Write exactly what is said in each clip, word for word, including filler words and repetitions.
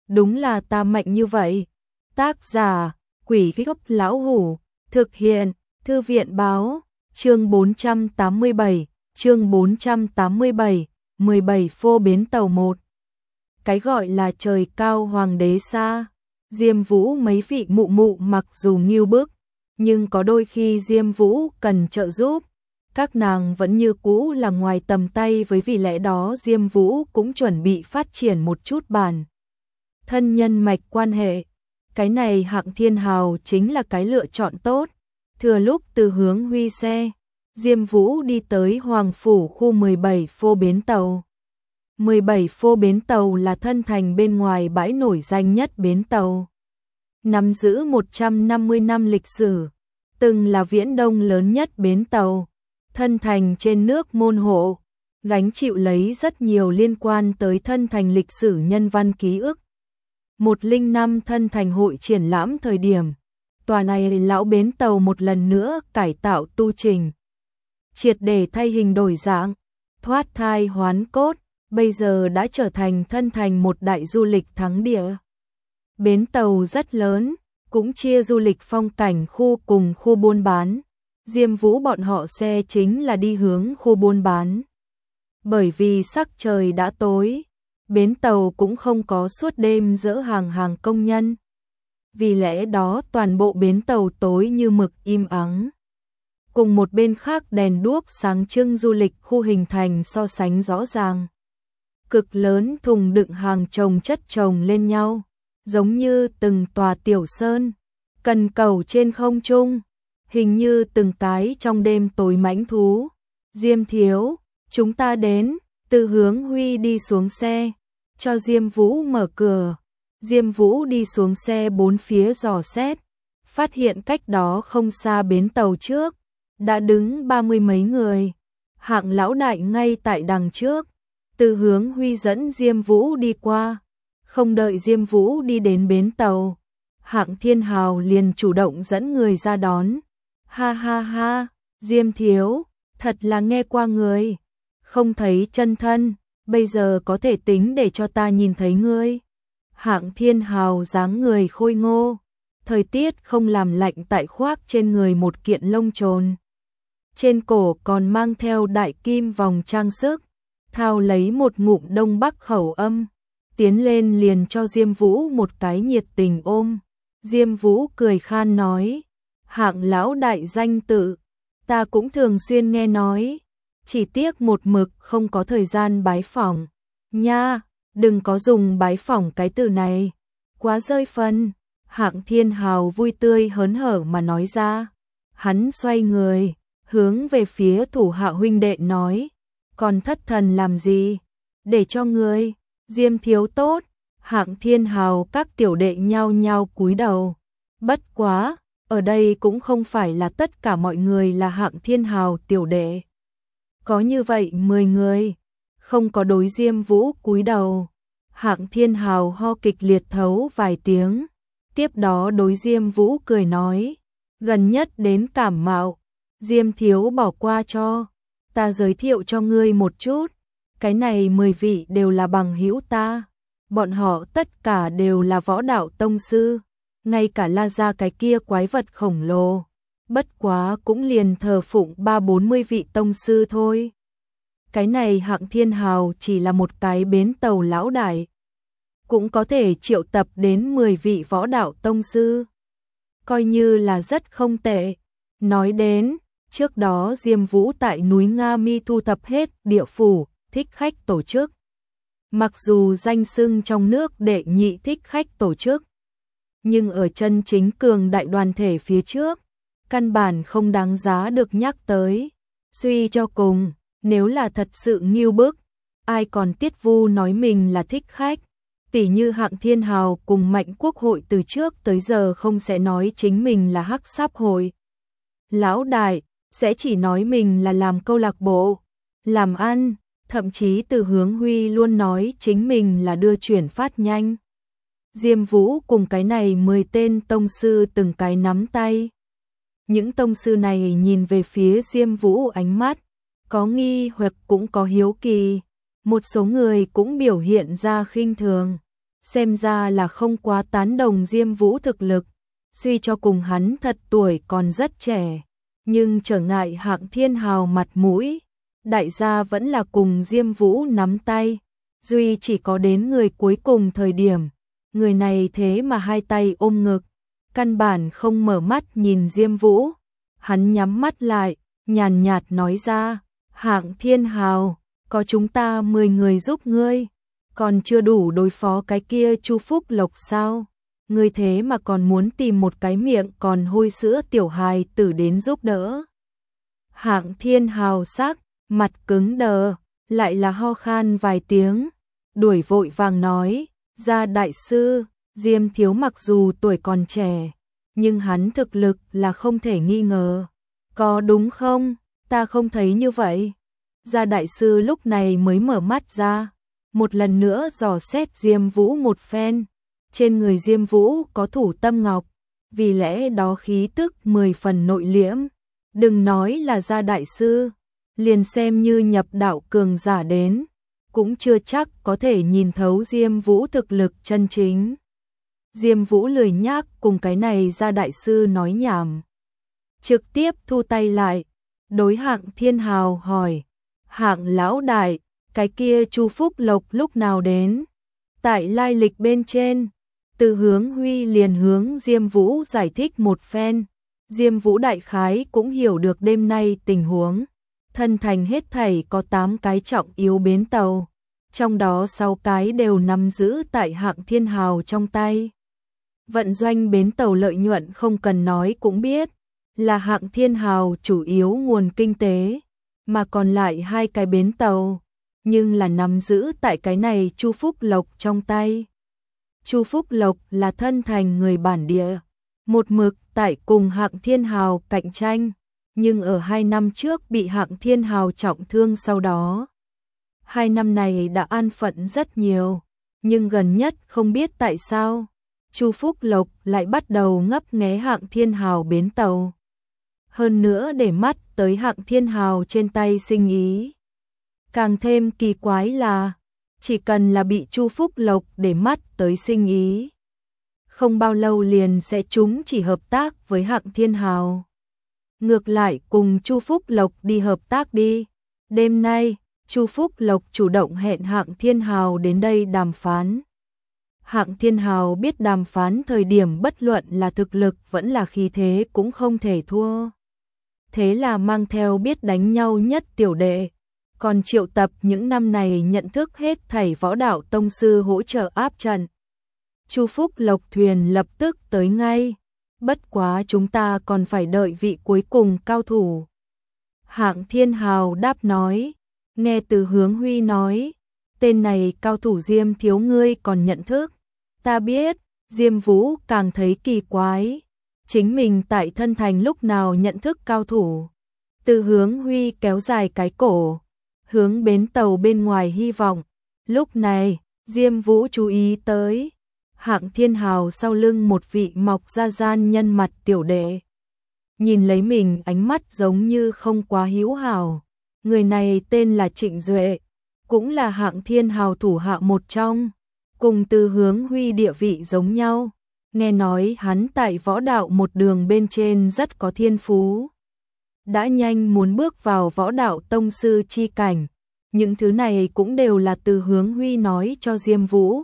đúng là ta mạnh như vậy. Tác giả, Quỷ Gốc Lão Hủ, thực hiện, Thư viện Báo, chương bốn trăm tám mươi bảy, chương bốn trăm tám mươi bảy, mười bảy phô bến tàu một. Cái gọi là trời cao hoàng đế xa, Diêm Vũ mấy vị mụ mụ mặc dù nghiêu bức, nhưng có đôi khi Diêm Vũ cần trợ giúp, các nàng vẫn như cũ là ngoài tầm tay, với vì lẽ đó Diêm Vũ cũng chuẩn bị phát triển một chút bản thân nhân mạch quan hệ. Cái này Hạng Thiên Hào chính là cái lựa chọn tốt. Thừa lúc từ hướng Huy xe, Diêm Vũ đi tới Hoàng Phủ khu mười bảy phô bến tàu. mười bảy phô bến tàu là thân thành bên ngoài bãi nổi danh nhất bến tàu. Nắm giữ một trăm năm mươi năm lịch sử, từng là Viễn Đông lớn nhất bến tàu. Thân thành trên nước môn hộ, gánh chịu lấy rất nhiều liên quan tới thân thành lịch sử nhân văn ký ức. một không năm thân thành hội triển lãm thời điểm, tòa này lão bến tàu một lần nữa cải tạo tu trình, triệt để thay hình đổi dạng, thoát thai hoán cốt, bây giờ đã trở thành thân thành một đại du lịch thắng địa. Bến tàu rất lớn, cũng chia du lịch phong cảnh khu cùng khu buôn bán. Diêm Vũ bọn họ xe chính là đi hướng khu buôn bán. Bởi vì sắc trời đã tối, bến tàu cũng không có suốt đêm dỡ hàng hàng công nhân. Vì lẽ đó toàn bộ bến tàu tối như mực im ắng. Cùng một bên khác đèn đuốc sáng trưng du lịch khu hình thành so sánh rõ ràng. Cực lớn thùng đựng hàng chồng chất chồng lên nhau, giống như từng tòa tiểu sơn, cần cầu trên không trung, hình như từng cái trong đêm tối mãnh thú. Diêm thiếu, chúng ta đến. Từ hướng Huy đi xuống xe, cho Diêm Vũ mở cửa. Diêm Vũ đi xuống xe bốn phía dò xét, phát hiện cách đó không xa bến tàu trước, đã đứng ba mươi mấy người. Hạng lão đại ngay tại đằng trước. Từ hướng Huy dẫn Diêm Vũ đi qua, không đợi Diêm Vũ đi đến bến tàu, Hạng Thiên Hào liền chủ động dẫn người ra đón. Ha ha ha, Diêm thiếu, thật là nghe qua người, không thấy chân thân, bây giờ có thể tính để cho ta nhìn thấy ngươi. Hạng Thiên Hào dáng người khôi ngô, thời tiết không làm lạnh tại khoác trên người một kiện lông trồn. Trên cổ còn mang theo đại kim vòng trang sức, thao lấy một ngụm Đông Bắc khẩu âm, tiến lên liền cho Diêm Vũ một cái nhiệt tình ôm. Diêm Vũ cười khan nói, Hạng lão đại danh tự, ta cũng thường xuyên nghe nói, chỉ tiếc một mực không có thời gian bái phỏng. Nha, đừng có dùng bái phỏng cái từ này, quá rơi phân. Hạng Thiên Hào vui tươi hớn hở mà nói ra. Hắn xoay người, hướng về phía thủ hạ huynh đệ nói, còn thất thần làm gì, để cho ngươi. Diêm thiếu tốt. Hạng Thiên Hào các tiểu đệ nhao nhao cúi đầu. Bất quá, ở đây cũng không phải là tất cả mọi người là Hạng Thiên Hào tiểu đệ. Có như vậy mười người, không có đối Diêm Vũ cúi đầu. Hạng Thiên Hào ho kịch liệt thấu vài tiếng, tiếp đó đối Diêm Vũ cười nói, gần nhất đến cảm mạo, Diêm thiếu bỏ qua cho, ta giới thiệu cho ngươi một chút, cái này mười vị đều là bằng hữu ta, bọn họ tất cả đều là võ đạo tông sư, ngay cả La Gia cái kia quái vật khổng lồ, bất quá cũng liền thờ phụng ba bốn mươi vị tông sư thôi. Cái này Hạng Thiên Hào chỉ là một cái bến tàu lão đại, cũng có thể triệu tập đến mười vị võ đạo tông sư, coi như là rất không tệ. Nói đến, trước đó Diêm Vũ tại núi Nga Mi thu thập hết địa phủ, thích khách tổ chức. Mặc dù danh xưng trong nước đệ nhị thích khách tổ chức, nhưng ở chân chính cường đại đoàn thể phía trước, căn bản không đáng giá được nhắc tới. Suy cho cùng, nếu là thật sự nghiêu bức, ai còn tiết vu nói mình là thích khách. Tỷ như Hạng Thiên Hào cùng Mạnh Quốc hội từ trước tới giờ không sẽ nói chính mình là hắc sáp hội. Lão đại sẽ chỉ nói mình là làm câu lạc bộ, làm ăn, thậm chí Từ hướng Huy luôn nói chính mình là đưa chuyển phát nhanh. Diêm Vũ cùng cái này mười tên tông sư từng cái nắm tay. Những tông sư này nhìn về phía Diêm Vũ ánh mắt, có nghi hoặc cũng có hiếu kỳ. Một số người cũng biểu hiện ra khinh thường. xem ra là không quá tán đồng Diêm Vũ thực lực, suy cho cùng hắn thật tuổi còn rất trẻ, nhưng trở ngại Hạng Thiên Hào mặt mũi, đại gia vẫn là cùng Diêm Vũ nắm tay, duy chỉ có đến người cuối cùng thời điểm, người này thế mà hai tay ôm ngực, căn bản không mở mắt nhìn Diêm Vũ, hắn nhắm mắt lại, nhàn nhạt nói ra, Hạng Thiên Hào, có chúng ta mười người giúp ngươi, còn chưa đủ đối phó cái kia Chu Phúc Lộc sao? Ngươi thế mà còn muốn tìm một cái miệng còn hôi sữa tiểu hài tử đến giúp đỡ. Hạng Thiên Hào sắc, mặt cứng đờ, lại là ho khan vài tiếng, đuổi vội vàng nói, Gia đại sư, Diêm thiếu mặc dù tuổi còn trẻ, nhưng hắn thực lực là không thể nghi ngờ. Có đúng không? Ta không thấy như vậy. Gia đại sư lúc này mới mở mắt ra, một lần nữa dò xét Diêm Vũ một phen. Trên người Diêm Vũ có thủ tâm ngọc, vì lẽ đó khí tức mười phần nội liễm. Đừng nói là Gia đại sư, liền xem như nhập đạo cường giả đến, cũng chưa chắc có thể nhìn thấu Diêm Vũ thực lực chân chính. Diêm Vũ lười nhác cùng cái này Gia đại sư nói nhảm, trực tiếp thu tay lại, đối Hạng Thiên Hào hỏi, Hạng lão đại, cái kia Chu Phúc Lộc lúc nào đến? Tại lai lịch bên trên, Từ Hướng Huy liền hướng Diêm Vũ giải thích một phen, Diêm Vũ đại khái cũng hiểu được đêm nay tình huống, thân thành hết thảy có tám cái trọng yếu bến tàu, trong đó sáu cái đều nắm giữ tại Hạng Thiên Hào trong tay. Vận doanh bến tàu lợi nhuận không cần nói cũng biết, là Hạng Thiên Hào chủ yếu nguồn kinh tế, mà còn lại hai cái bến tàu, nhưng là nắm giữ tại cái này Chu Phúc Lộc trong tay. Chu Phúc Lộc là thân thành người bản địa, một mực tại cùng Hạng Thiên Hào cạnh tranh, nhưng ở hai năm trước bị Hạng Thiên Hào trọng thương sau đó. Hai năm này đã an phận rất nhiều, nhưng gần nhất không biết tại sao, Chu Phúc Lộc lại bắt đầu ngấp nghé Hạng Thiên Hào bến tàu. Hơn nữa để mắt tới Hạng Thiên Hào trên tay sinh ý. Càng thêm kỳ quái là, chỉ cần là bị Chu Phúc Lộc để mắt tới sinh ý, không bao lâu liền sẽ chúng chỉ hợp tác với Hạng Thiên Hào. Ngược lại cùng Chu Phúc Lộc đi hợp tác đi. Đêm nay, Chu Phúc Lộc chủ động hẹn Hạng Thiên Hào đến đây đàm phán. Hạng Thiên Hào biết đàm phán thời điểm bất luận là thực lực vẫn là khí thế cũng không thể thua. Thế là mang theo biết đánh nhau nhất tiểu đệ, còn triệu tập những năm này nhận thức hết thảy võ đạo tông sư hỗ trợ áp trận. Chu Phúc Lộc thuyền lập tức tới ngay, bất quá chúng ta còn phải đợi vị cuối cùng cao thủ. Hạng Thiên Hào đáp nói, nghe Từ Hướng Huy nói, tên này cao thủ Diêm thiếu ngươi còn nhận thức. Ta biết, Diêm Vũ càng thấy kỳ quái, chính mình tại thân thành lúc nào nhận thức cao thủ. Từ Hướng Huy kéo dài cái cổ, hướng bến tàu bên ngoài hy vọng. Lúc này, Diêm Vũ chú ý tới, Hạng Thiên Hào sau lưng một vị mọc ra gian nhân mặt tiểu đệ. Nhìn lấy mình ánh mắt giống như không quá hữu hảo. Người này tên là Trịnh Duệ, cũng là Hạng Thiên Hào thủ hạ một trong, cùng Từ Hướng Huy địa vị giống nhau. Nghe nói hắn tại võ đạo một đường bên trên rất có thiên phú, đã nhanh muốn bước vào võ đạo tông sư chi cảnh. Những thứ này cũng đều là Từ Hướng Huy nói cho Diêm Vũ.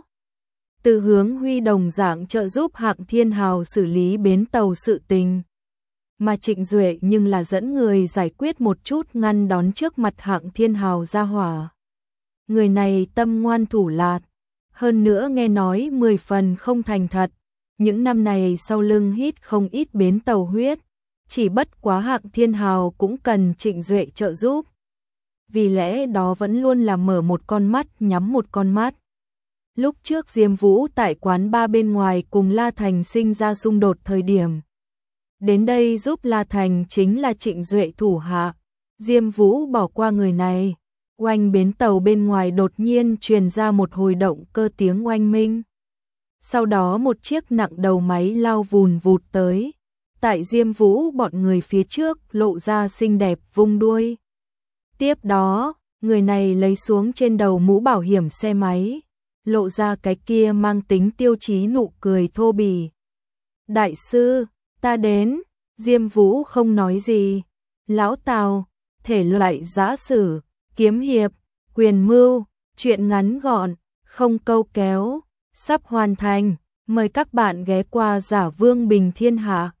Từ Hướng Huy đồng dạng trợ giúp Hạng Thiên Hào xử lý bến tàu sự tình, mà Trịnh Duệ nhưng là dẫn người giải quyết một chút ngăn đón trước mặt Hạng Thiên Hào ra hỏa. Người này tâm ngoan thủ lạt, hơn nữa nghe nói mười phần không thành thật, những năm này sau lưng hít không ít bến tàu huyết, chỉ bất quá Hạng Thiên Hào cũng cần Trịnh Duệ trợ giúp. Vì lẽ đó vẫn luôn là mở một con mắt nhắm một con mắt. Lúc trước Diêm Vũ tại quán ba bên ngoài cùng La Thành sinh ra xung đột thời điểm, đến đây giúp La Thành chính là Trịnh Duệ thủ hạ. Diêm Vũ bỏ qua người này, oanh bến tàu bên ngoài đột nhiên truyền ra một hồi động cơ tiếng oanh minh. Sau đó một chiếc nặng đầu máy lao vùn vụt tới, tại Diêm Vũ bọn người phía trước lộ ra xinh đẹp vung đuôi. Tiếp đó, người này lấy xuống trên đầu mũ bảo hiểm xe máy, lộ ra cái kia mang tính tiêu chí nụ cười thô bỉ. Đại sư, ta đến, Diêm Vũ không nói gì. Lão Tào, thể loại giã sử, kiếm hiệp, quyền mưu, truyện ngắn gọn, không câu kéo, sắp hoàn thành. Mời các bạn ghé qua Giả Vương Bình Thiên Hạ.